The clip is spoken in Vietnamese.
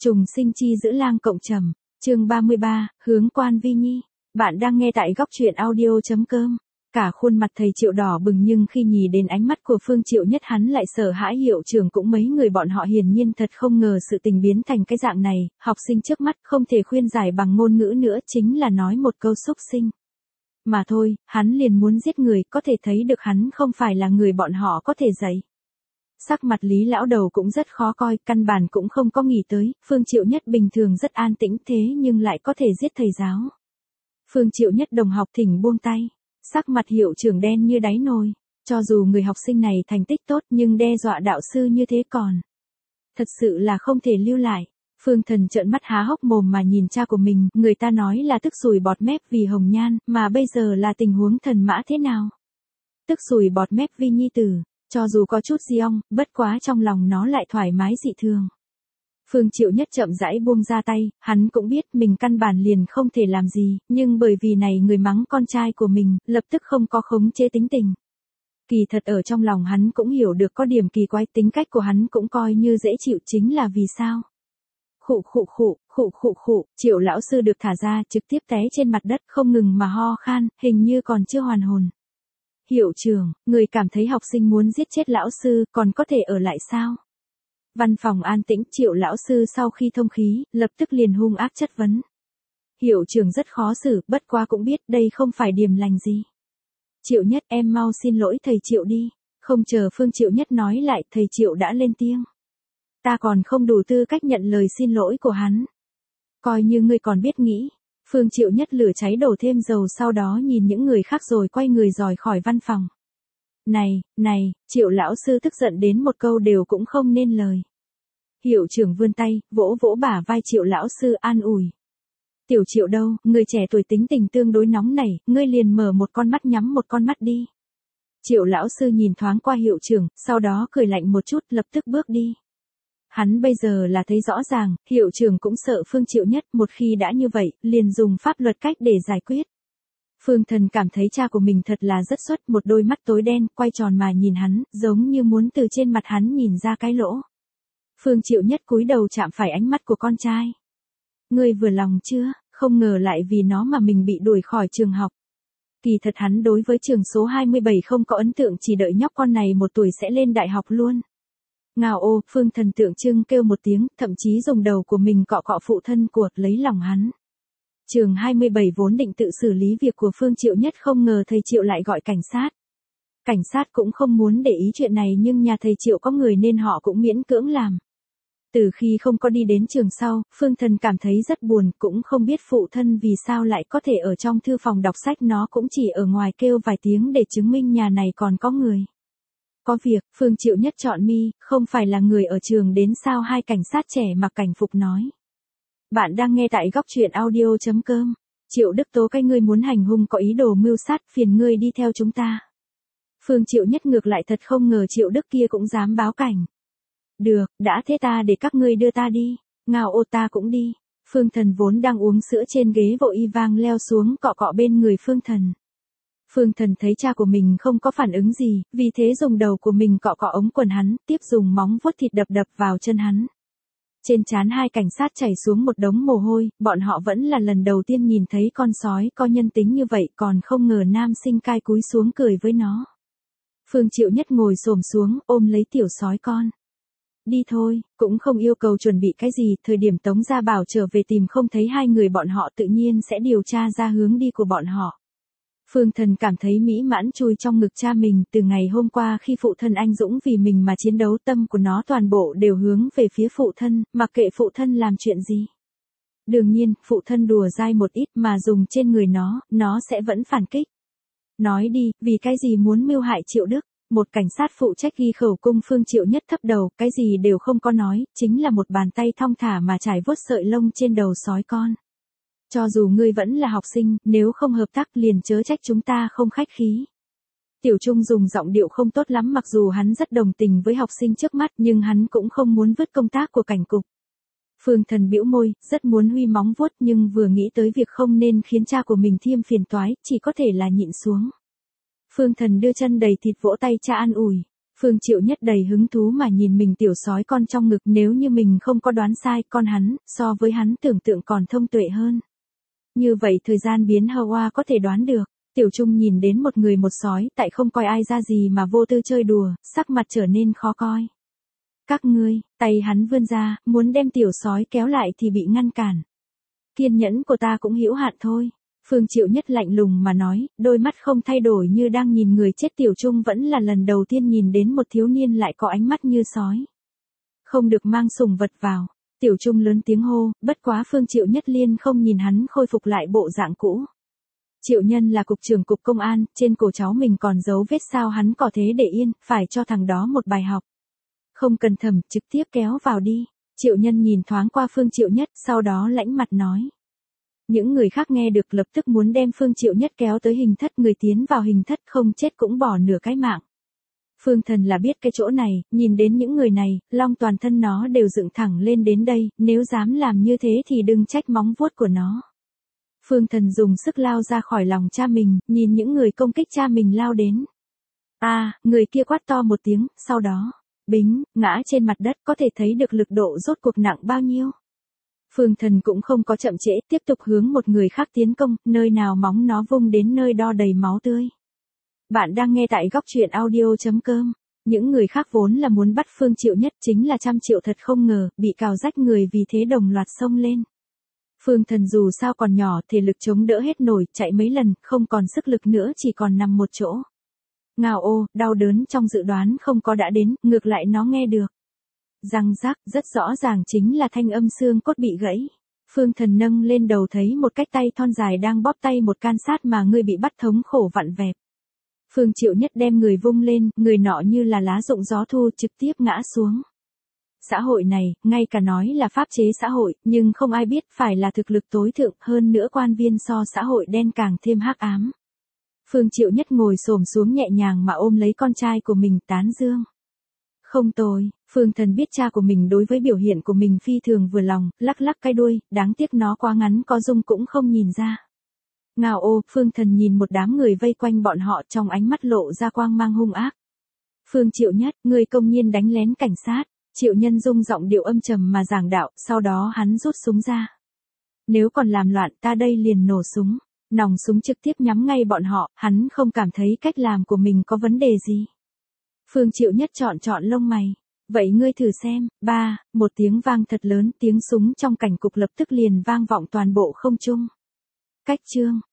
Trùng sinh chi giữ lang cộng trầm, chương 33, hướng quan vi nhi. Bạn đang nghe tại góc truyện audio.com. Cả khuôn mặt thầy Triệu đỏ bừng nhưng khi nhìn đến ánh mắt của Phương Triệu Nhất hắn lại sợ hãi. Hiệu trưởng cũng mấy người bọn họ hiển nhiên thật không ngờ sự tình biến thành cái dạng này, học sinh trước mắt không thể khuyên giải bằng ngôn ngữ nữa, chính là nói một câu xúc sinh. Mà thôi, hắn liền muốn giết người, có thể thấy được hắn không phải là người bọn họ có thể dạy. Sắc mặt Lý lão đầu cũng rất khó coi, căn bản cũng không có nghĩ tới, Phương Triệu Nhất bình thường rất an tĩnh thế nhưng lại có thể giết thầy giáo. Phương Triệu Nhất đồng học thỉnh buông tay, sắc mặt hiệu trưởng đen như đáy nồi, cho dù người học sinh này thành tích tốt nhưng đe dọa đạo sư như thế còn. Thật sự là không thể lưu lại. Phương Thần trợn mắt há hốc mồm mà nhìn cha của mình, người ta nói là tức sùi bọt mép vì hồng nhan, mà bây giờ là tình huống thần mã thế nào? Tức sùi bọt mép vì nhi tử. Cho dù có chút di ong, bất quá trong lòng nó lại thoải mái dị thường. Phương Triệu Nhất chậm rãi buông ra tay, hắn cũng biết mình căn bản liền không thể làm gì, nhưng bởi vì này người mắng con trai của mình, lập tức không có khống chế tính tình. Kỳ thật ở trong lòng hắn cũng hiểu được có điểm kỳ quái, tính cách của hắn cũng coi như dễ chịu, chính là vì sao? Khụ, Triệu lão sư được thả ra trực tiếp té trên mặt đất không ngừng mà ho khan, hình như còn chưa hoàn hồn. Hiệu trưởng, người cảm thấy học sinh muốn giết chết lão sư, còn có thể ở lại sao? Văn phòng an tĩnh, Triệu lão sư sau khi thông khí, lập tức liền hung ác chất vấn. Hiệu trưởng rất khó xử, bất quá cũng biết đây không phải điềm lành gì. Triệu Nhất, em mau xin lỗi thầy Triệu đi. Không chờ Phương Triệu Nhất nói lại, thầy Triệu đã lên tiếng. Ta còn không đủ tư cách nhận lời xin lỗi của hắn. Coi như ngươi còn biết nghĩ. Phương Triệu Nhất lửa cháy đổ thêm dầu, sau đó nhìn những người khác rồi quay người rời khỏi văn phòng. Này, Triệu lão sư tức giận đến một câu đều cũng không nên lời. Hiệu trưởng vươn tay, vỗ vỗ bả vai Triệu lão sư an ủi. Tiểu Triệu đâu, người trẻ tuổi tính tình tương đối nóng nảy, ngươi liền mở một con mắt nhắm một con mắt đi. Triệu lão sư nhìn thoáng qua hiệu trưởng, sau đó cười lạnh một chút, lập tức bước đi. Hắn bây giờ là thấy rõ ràng, hiệu trưởng cũng sợ Phương Triệu Nhất, một khi đã như vậy, liền dùng pháp luật cách để giải quyết. Phương Thần cảm thấy cha của mình thật là rất xuất, một đôi mắt tối đen, quay tròn mà nhìn hắn, giống như muốn từ trên mặt hắn nhìn ra cái lỗ. Phương Triệu Nhất cúi đầu chạm phải ánh mắt của con trai. Ngươi vừa lòng chưa, không ngờ lại vì nó mà mình bị đuổi khỏi trường học. Kỳ thật hắn đối với trường số 27 không có ấn tượng, chỉ đợi nhóc con này một tuổi sẽ lên đại học luôn. Ngào ô, Phương Thần tượng trưng kêu một tiếng, thậm chí dùng đầu của mình cọ cọ phụ thân của, lấy lòng hắn. Trường 27 vốn định tự xử lý việc của Phương Triệu Nhất, không ngờ thầy Triệu lại gọi cảnh sát. Cảnh sát cũng không muốn để ý chuyện này nhưng nhà thầy Triệu có người nên họ cũng miễn cưỡng làm. Từ khi không có đi đến trường sau, Phương Thần cảm thấy rất buồn, cũng không biết phụ thân vì sao lại có thể ở trong thư phòng đọc sách, nó cũng chỉ ở ngoài kêu vài tiếng để chứng minh nhà này còn có người. Có việc, Phương Triệu Nhất chọn mi, không phải là người ở trường đến sao? Hai cảnh sát trẻ mặc cảnh phục nói. Bạn đang nghe tại góc truyện audio.com. Triệu Đức tố cái ngươi muốn hành hung, có ý đồ mưu sát, phiền ngươi đi theo chúng ta. Phương Triệu Nhất ngược lại thật không ngờ Triệu Đức kia cũng dám báo cảnh. Được, đã thế ta để các ngươi đưa ta đi. Ngao ô, ta cũng đi. Phương Thần vốn đang uống sữa trên ghế vội y vang leo xuống cọ cọ bên người Phương Thần. Phương Thần thấy cha của mình không có phản ứng gì, vì thế dùng đầu của mình cọ cọ ống quần hắn, tiếp dùng móng vuốt thịt đập đập vào chân hắn. Trên trán hai cảnh sát chảy xuống một đống mồ hôi, bọn họ vẫn là lần đầu tiên nhìn thấy con sói có nhân tính như vậy, còn không ngờ nam sinh cai cúi xuống cười với nó. Phương Triệu Nhất ngồi xổm xuống, ôm lấy tiểu sói con. Đi thôi, cũng không yêu cầu chuẩn bị cái gì, thời điểm Tống Gia Bảo trở về tìm không thấy hai người bọn họ tự nhiên sẽ điều tra ra hướng đi của bọn họ. Phương Thần cảm thấy mỹ mãn chui trong ngực cha mình, từ ngày hôm qua khi phụ thân anh dũng vì mình mà chiến đấu, tâm của nó toàn bộ đều hướng về phía phụ thân, mặc kệ phụ thân làm chuyện gì. Đương nhiên, phụ thân đùa dai một ít mà dùng trên người nó sẽ vẫn phản kích. Nói đi, vì cái gì muốn mưu hại Triệu Đức? Một cảnh sát phụ trách ghi khẩu cung. Phương Triệu Nhất thấp đầu, cái gì đều không có nói, chính là một bàn tay thong thả mà trải vuốt sợi lông trên đầu sói con. Cho dù ngươi vẫn là học sinh, nếu không hợp tác liền chớ trách chúng ta không khách khí. Tiểu Trung dùng giọng điệu không tốt lắm, mặc dù hắn rất đồng tình với học sinh trước mắt nhưng hắn cũng không muốn vứt công tác của cảnh cục. Phương Thần bĩu môi, rất muốn huy móng vuốt nhưng vừa nghĩ tới việc không nên khiến cha của mình thêm phiền toái, chỉ có thể là nhịn xuống. Phương Thần đưa chân đầy thịt vỗ tay cha an ủi. Phương Triệu Nhất đầy hứng thú mà nhìn mình tiểu sói con trong ngực, nếu như mình không có đoán sai, con hắn, so với hắn tưởng tượng còn thông tuệ hơn. Như vậy thời gian biến Hawa có thể đoán được. Tiểu Trung nhìn đến một người một sói, tại không coi ai ra gì mà vô tư chơi đùa, sắc mặt trở nên khó coi. Các ngươi, tay hắn vươn ra, muốn đem tiểu sói kéo lại thì bị ngăn cản. Kiên nhẫn của ta cũng hữu hạn thôi. Phương Triệu Nhất lạnh lùng mà nói, đôi mắt không thay đổi như đang nhìn người chết. Tiểu Trung vẫn là lần đầu tiên nhìn đến một thiếu niên lại có ánh mắt như sói. Không được mang sủng vật vào. Tiểu Trung lớn tiếng hô, bất quá Phương Triệu Nhất liên không nhìn hắn khôi phục lại bộ dạng cũ. Triệu Nhân là cục trưởng cục công an, trên cổ cháu mình còn giấu vết, sao hắn có thế để yên, phải cho thằng đó một bài học. Không cần thẩm, trực tiếp kéo vào đi. Triệu Nhân nhìn thoáng qua Phương Triệu Nhất, sau đó lãnh mặt nói. Những người khác nghe được lập tức muốn đem Phương Triệu Nhất kéo tới hình thất, người tiến vào hình thất không chết cũng bỏ nửa cái mạng. Phương Thần là biết cái chỗ này, nhìn đến những người này, long toàn thân nó đều dựng thẳng lên đến đây, nếu dám làm như thế thì đừng trách móng vuốt của nó. Phương Thần dùng sức lao ra khỏi lòng cha mình, nhìn những người công kích cha mình lao đến. Người kia quát to một tiếng, sau đó, bính, ngã trên mặt đất, có thể thấy được lực độ rốt cuộc nặng bao nhiêu. Phương Thần cũng không có chậm trễ, tiếp tục hướng một người khác tiến công, nơi nào móng nó vung đến nơi đo đầy máu tươi. Bạn đang nghe tại góc truyện audio.com. Những người khác vốn là muốn bắt Phương Triệu Nhất, chính là 100 triệu thật không ngờ, bị cào rách người, vì thế đồng loạt xông lên. Phương Thần dù sao còn nhỏ, thể lực chống đỡ hết nổi, chạy mấy lần, không còn sức lực nữa, chỉ còn nằm một chỗ. Ngao ô, đau đớn trong dự đoán không có đã đến, ngược lại nó nghe được. Răng rắc, rất rõ ràng chính là thanh âm xương cốt bị gãy. Phương Thần nâng lên đầu thấy một cái tay thon dài đang bóp tay một can sát mà người bị bắt thống khổ vặn vẹp. Phương Triệu Nhất đem người vung lên, người nọ như là lá rụng gió thu trực tiếp ngã xuống. Xã hội này, ngay cả nói là pháp chế xã hội, nhưng không ai biết phải là thực lực tối thượng, hơn nữa quan viên so xã hội đen càng thêm hắc ám. Phương Triệu Nhất ngồi xổm xuống nhẹ nhàng mà ôm lấy con trai của mình, tán dương. Không tồi, Phương Thần biết cha của mình đối với biểu hiện của mình phi thường vừa lòng, lắc lắc cái đuôi, đáng tiếc nó quá ngắn có dung cũng không nhìn ra. Ngao ô, Phương Thần nhìn một đám người vây quanh bọn họ, trong ánh mắt lộ ra quang mang hung ác. Phương Triệu Nhất, người công nhiên đánh lén cảnh sát. Triệu Nhân dung giọng điệu âm trầm mà giảng đạo, sau đó hắn rút súng ra. Nếu còn làm loạn, ta đây liền nổ súng. Nòng súng trực tiếp nhắm ngay bọn họ, hắn không cảm thấy cách làm của mình có vấn đề gì. Phương Triệu Nhất chọn lông mày. Vậy ngươi thử xem. Một tiếng vang thật lớn, tiếng súng trong cảnh cục lập tức liền vang vọng toàn bộ không trung. Cách chương.